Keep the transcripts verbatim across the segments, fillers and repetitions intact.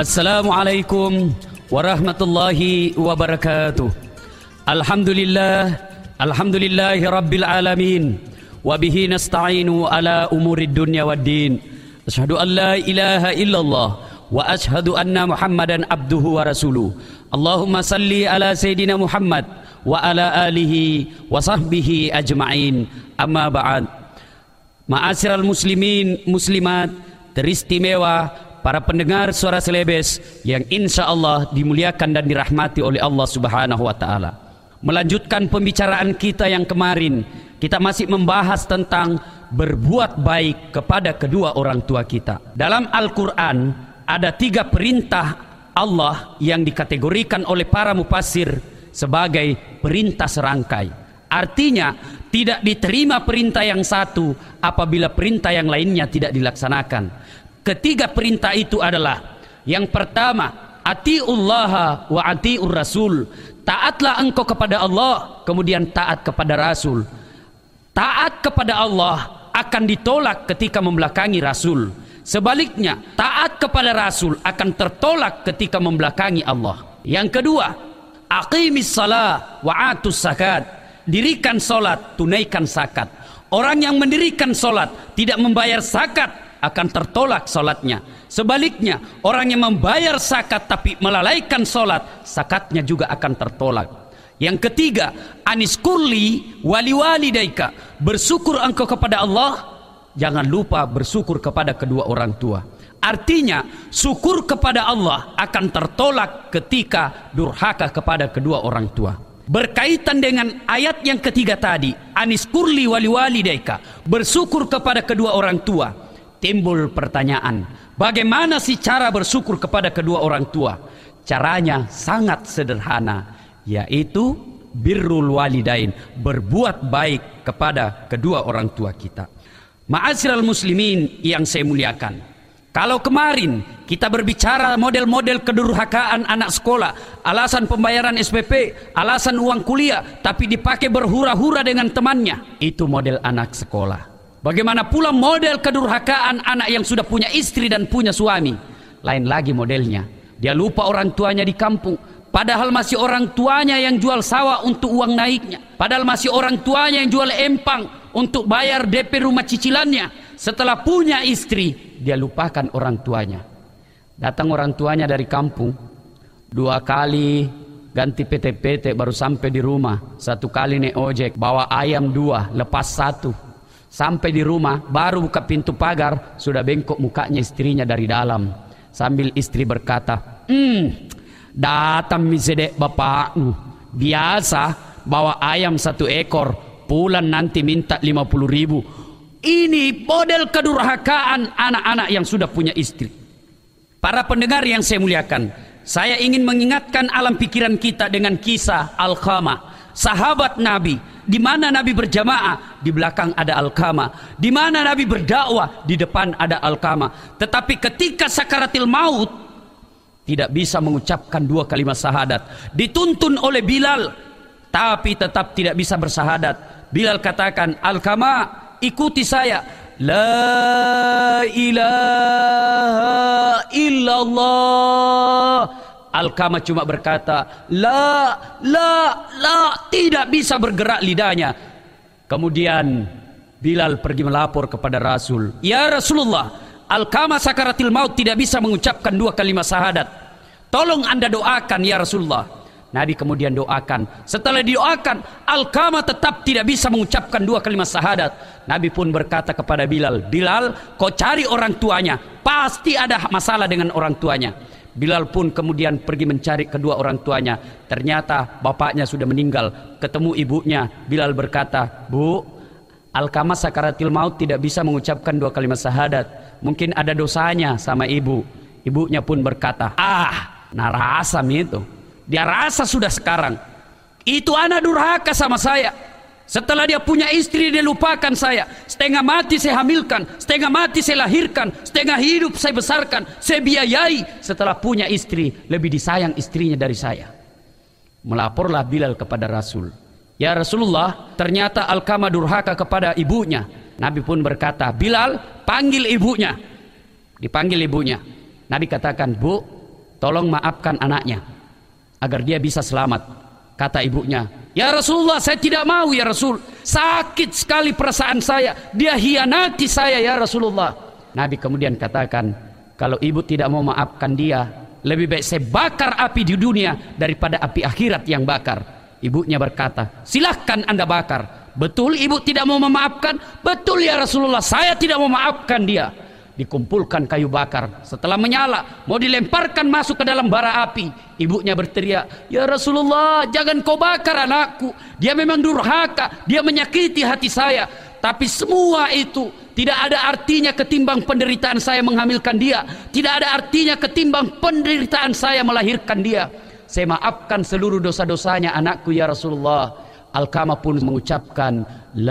Assalamualaikum warahmatullahi wabarakatuh. Alhamdulillah, alhamdulillahi rabbil alamin. Wabihi nasta'inu ala umurid dunya waddin. Asyhadu an la ilaha illallah wa asyhadu anna Muhammadan abduhu wa rasuluh. Allahumma salli ala Sayyidina Muhammad wa ala alihi wa sahbihi ajma'in. Amma ba'd. Ma'asyiral muslimin muslimat, teristimewa para pendengar suara Celebes yang insya Allah dimuliakan dan dirahmati oleh Allah Subhanahu wa Ta'ala. Melanjutkan pembicaraan kita yang kemarin, kita masih membahas tentang berbuat baik kepada kedua orang tua kita. Dalam Al-Quran ada tiga perintah Allah yang dikategorikan oleh para mufassir sebagai perintah serangkai. Artinya tidak diterima perintah yang satu apabila perintah yang lainnya tidak dilaksanakan. Ketiga perintah itu adalah, yang pertama, atiullaha wa atiur rasul. Taatlah engkau kepada Allah, kemudian taat kepada Rasul. Taat kepada Allah akan ditolak ketika membelakangi Rasul. Sebaliknya, taat kepada Rasul akan tertolak ketika membelakangi Allah. Yang kedua, aqimis salah wa atus zakat. Dirikan solat, tunaikan zakat. Orang yang mendirikan solat tidak membayar zakat akan tertolak solatnya. Sebaliknya, orang yang membayar zakat tapi melalaikan solat, zakatnya juga akan tertolak. Yang ketiga, aniskurli wali walidaika. Bersyukur engkau kepada Allah, jangan lupa bersyukur kepada kedua orang tua. Artinya, syukur kepada Allah akan tertolak ketika durhaka kepada kedua orang tua. Berkaitan dengan ayat yang ketiga tadi, aniskurli wali walidaika, bersyukur kepada kedua orang tua. Timbul pertanyaan, bagaimana sih cara bersyukur kepada kedua orang tua? Caranya sangat sederhana, yaitu birrul walidain, berbuat baik kepada kedua orang tua kita. Ma'asyiral muslimin yang saya muliakan, kalau kemarin kita berbicara model-model kedurhakaan anak sekolah, alasan pembayaran S P P, alasan uang kuliah, tapi dipakai berhura-hura dengan temannya, itu model anak sekolah. Bagaimana pula model kedurhakaan anak yang sudah punya istri dan punya suami? Lain lagi modelnya. Dia lupa orang tuanya di kampung, padahal masih orang tuanya yang jual sawah untuk uang naiknya. Padahal masih orang tuanya yang jual empang untuk bayar D P rumah cicilannya. Setelah punya istri, dia lupakan orang tuanya. Datang orang tuanya dari kampung, dua kali ganti P T P T baru sampai di rumah. Satu kali naik ojek, bawa ayam dua, lepas satu. Sampai di rumah, baru buka pintu pagar, sudah bengkok mukanya istrinya dari dalam. Sambil istri berkata, Hmm, datang misedek bapakmu. Biasa bawa ayam satu ekor, pulang nanti minta lima puluh ribu. Ini model kedurhakaan anak-anak yang sudah punya istri. Para pendengar yang saya muliakan, saya ingin mengingatkan alam pikiran kita dengan kisah Alqamah, sahabat Nabi. Di mana Nabi berjamaah, di belakang ada Alqamah. Di mana Nabi berdakwah, di depan ada Alqamah. Tetapi ketika sakaratil maut, tidak bisa mengucapkan dua kalimat syahadat. Dituntun oleh Bilal, tapi tetap tidak bisa bersahadat. Bilal katakan, Alqamah, ikuti saya. La ilaha illallah. Alqamah cuma berkata, La, la, la, tidak bisa bergerak lidahnya. Kemudian Bilal pergi melapor kepada Rasul. Ya Rasulullah, Alqamah sakaratil maut tidak bisa mengucapkan dua kalimat syahadat. Tolong anda doakan ya Rasulullah. Nabi kemudian doakan. Setelah didoakan, Alqamah tetap tidak bisa mengucapkan dua kalimat syahadat. Nabi pun berkata kepada Bilal, Bilal, kau cari orang tuanya, pasti ada masalah dengan orang tuanya. Bilal pun kemudian pergi mencari kedua orang tuanya. Ternyata bapaknya sudah meninggal. Ketemu ibunya, Bilal berkata, Bu, Alqamah sakaratil maut tidak bisa mengucapkan dua kalimat syahadat. Mungkin ada dosanya sama ibu. Ibunya pun berkata, Ah, narasam itu. Dia rasa sudah sekarang, itu anak durhaka sama saya. Setelah dia punya istri, dia lupakan saya. Setengah mati saya hamilkan, setengah mati saya lahirkan, setengah hidup saya besarkan, saya biayai. Setelah punya istri, lebih disayang istrinya dari saya. Melaporlah Bilal kepada Rasul. Ya Rasulullah, ternyata Alqamah durhaka kepada ibunya. Nabi pun berkata, Bilal, panggil ibunya. Dipanggil ibunya. Nabi katakan, Bu, tolong maafkan anaknya agar dia bisa selamat. Kata ibunya, ya Rasulullah, saya tidak mau ya Rasul, sakit sekali perasaan saya, dia hianati saya ya Rasulullah. Nabi kemudian katakan, kalau ibu tidak mau maafkan dia, lebih baik saya bakar api di dunia daripada api akhirat yang bakar. Ibunya berkata, silahkan Anda bakar. Betul ibu tidak mau memaafkan? Betul ya Rasulullah, saya tidak mau memaafkan dia. Dikumpulkan kayu bakar, setelah menyala mau dilemparkan masuk ke dalam bara api. Ibunya berteriak, ya Rasulullah, jangan kau bakar anakku, dia memang durhaka, dia menyakiti hati saya. Tapi semua itu tidak ada artinya ketimbang penderitaan saya menghamilkan dia, tidak ada artinya ketimbang penderitaan saya melahirkan dia. Saya maafkan seluruh dosa-dosanya anakku ya Rasulullah. Alqamah pun mengucapkan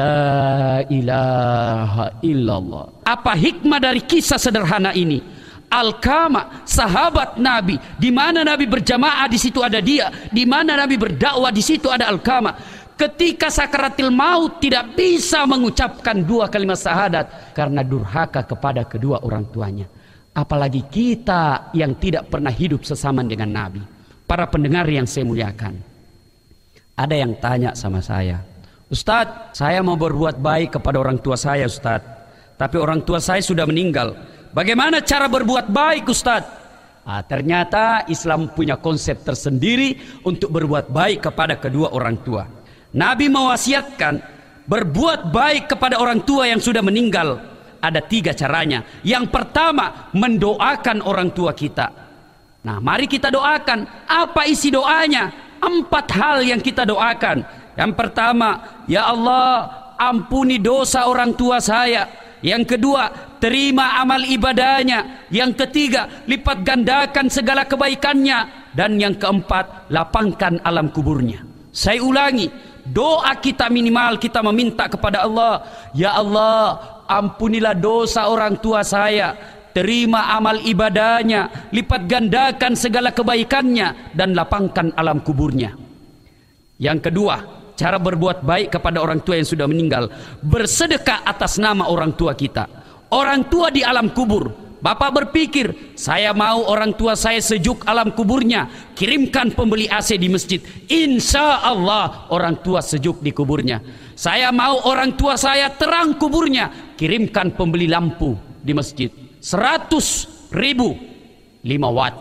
la ilaha illallah. Apa hikmah dari kisah sederhana ini? Alqamah, sahabat Nabi, di mana Nabi berjamaah di situ ada dia, di mana Nabi berdakwah di situ ada Alqamah. Ketika sakaratil maut tidak bisa mengucapkan dua kalimat syahadat karena durhaka kepada kedua orang tuanya. Apalagi kita yang tidak pernah hidup sesama dengan Nabi. Para pendengar yang saya muliakan, ada yang tanya sama saya, Ustadz, saya mau berbuat baik kepada orang tua saya Ustadz, tapi orang tua saya sudah meninggal. Bagaimana cara berbuat baik Ustadz? Ah, ternyata Islam punya konsep tersendiri untuk berbuat baik kepada kedua orang tua. Nabi mewasiatkan berbuat baik kepada orang tua yang sudah meninggal. Ada tiga caranya. Yang pertama, mendoakan orang tua kita. Nah, mari kita doakan. Apa isi doanya? Empat hal yang kita doakan. Yang pertama, ya Allah, ampuni dosa orang tua saya. Yang kedua, terima amal ibadahnya. Yang ketiga, lipat gandakan segala kebaikannya. Dan yang keempat, lapangkan alam kuburnya. Saya ulangi, doa kita minimal kita meminta kepada Allah, ya Allah, ampunilah dosa orang tua saya, terima amal ibadahnya, lipat gandakan segala kebaikannya, dan lapangkan alam kuburnya. Yang kedua, cara berbuat baik kepada orang tua yang sudah meninggal, bersedekah atas nama orang tua kita. Orang tua di alam kubur, Bapak berpikir, saya mau orang tua saya sejuk alam kuburnya, kirimkan pembeli A C di masjid, insya Allah orang tua sejuk di kuburnya. Saya mau orang tua saya terang kuburnya, kirimkan pembeli lampu di masjid. Seratus ribu lima watt,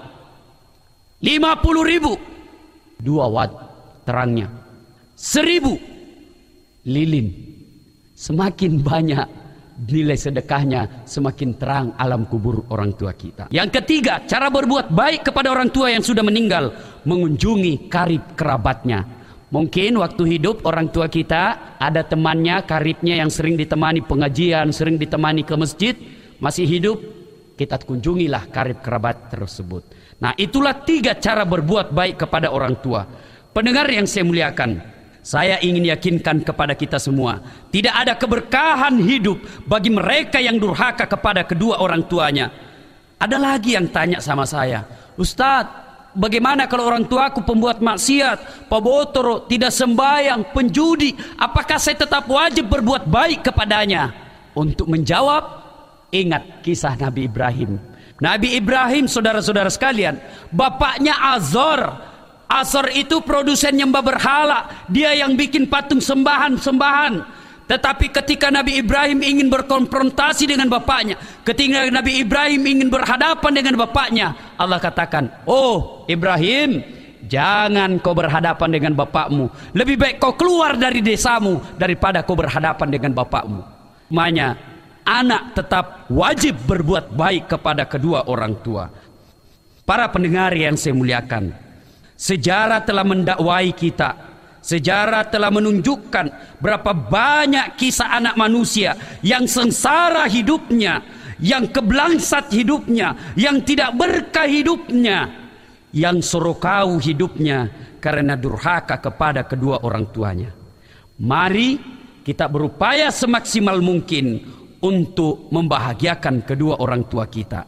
lima puluh ribu dua watt terangnya, seribu lilin. Semakin banyak nilai sedekahnya, semakin terang alam kubur orang tua kita. Yang ketiga, cara berbuat baik kepada orang tua yang sudah meninggal, mengunjungi karib kerabatnya. Mungkin waktu hidup orang tua kita ada temannya, karibnya yang sering ditemani pengajian, sering ditemani ke masjid, masih hidup, kita kunjungilah karib kerabat tersebut. Nah, itulah tiga cara berbuat baik kepada orang tua. Pendengar yang saya muliakan, saya ingin yakinkan kepada kita semua, tidak ada keberkahan hidup bagi mereka yang durhaka kepada kedua orang tuanya. Ada lagi yang tanya sama saya, Ustadz, bagaimana kalau orang tuaku pembuat maksiat, pebotoro, tidak sembahyang, penjudi, apakah saya tetap wajib berbuat baik kepadanya? Untuk menjawab, ingat kisah Nabi Ibrahim. Nabi Ibrahim, saudara-saudara sekalian, bapaknya Azor. Azor itu produsen nyembah berhala, dia yang bikin patung sembahan-sembahan. Tetapi ketika Nabi Ibrahim ingin berkonfrontasi dengan bapaknya, ketika Nabi Ibrahim ingin berhadapan dengan bapaknya, Allah katakan, oh Ibrahim, jangan kau berhadapan dengan bapakmu, lebih baik kau keluar dari desamu daripada kau berhadapan dengan bapakmu. Makanya anak tetap wajib berbuat baik kepada kedua orang tua. Para pendengar yang saya muliakan, sejarah telah mendakwai kita. Sejarah telah menunjukkan berapa banyak kisah anak manusia yang sengsara hidupnya, yang keblangsat hidupnya, yang tidak berkah hidupnya, yang sorokau hidupnya karena durhaka kepada kedua orang tuanya. Mari kita berupaya semaksimal mungkin untuk membahagiakan kedua orang tua kita.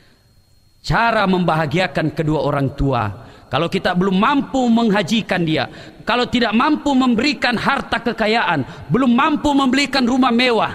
Cara membahagiakan kedua orang tua, kalau kita belum mampu menghajikan dia, kalau tidak mampu memberikan harta kekayaan, belum mampu membelikan rumah mewah,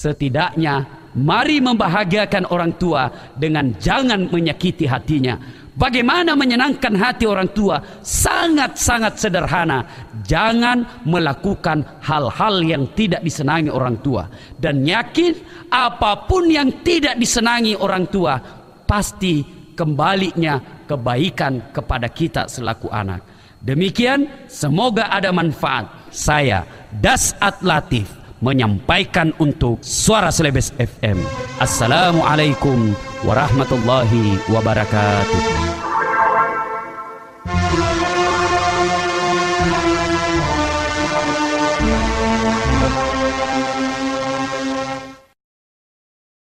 setidaknya mari membahagiakan orang tua dengan jangan menyakiti hatinya. Bagaimana menyenangkan hati orang tua? Sangat-sangat sederhana. Jangan melakukan hal-hal yang tidak disenangi orang tua. Dan yakin apapun yang tidak disenangi orang tua, pasti kembalinya kebaikan kepada kita selaku anak. Demikian, semoga ada manfaat. Saya, Das'at Latif, menyampaikan untuk Suara Celebes F M. Assalamualaikum warahmatullahi wabarakatuh.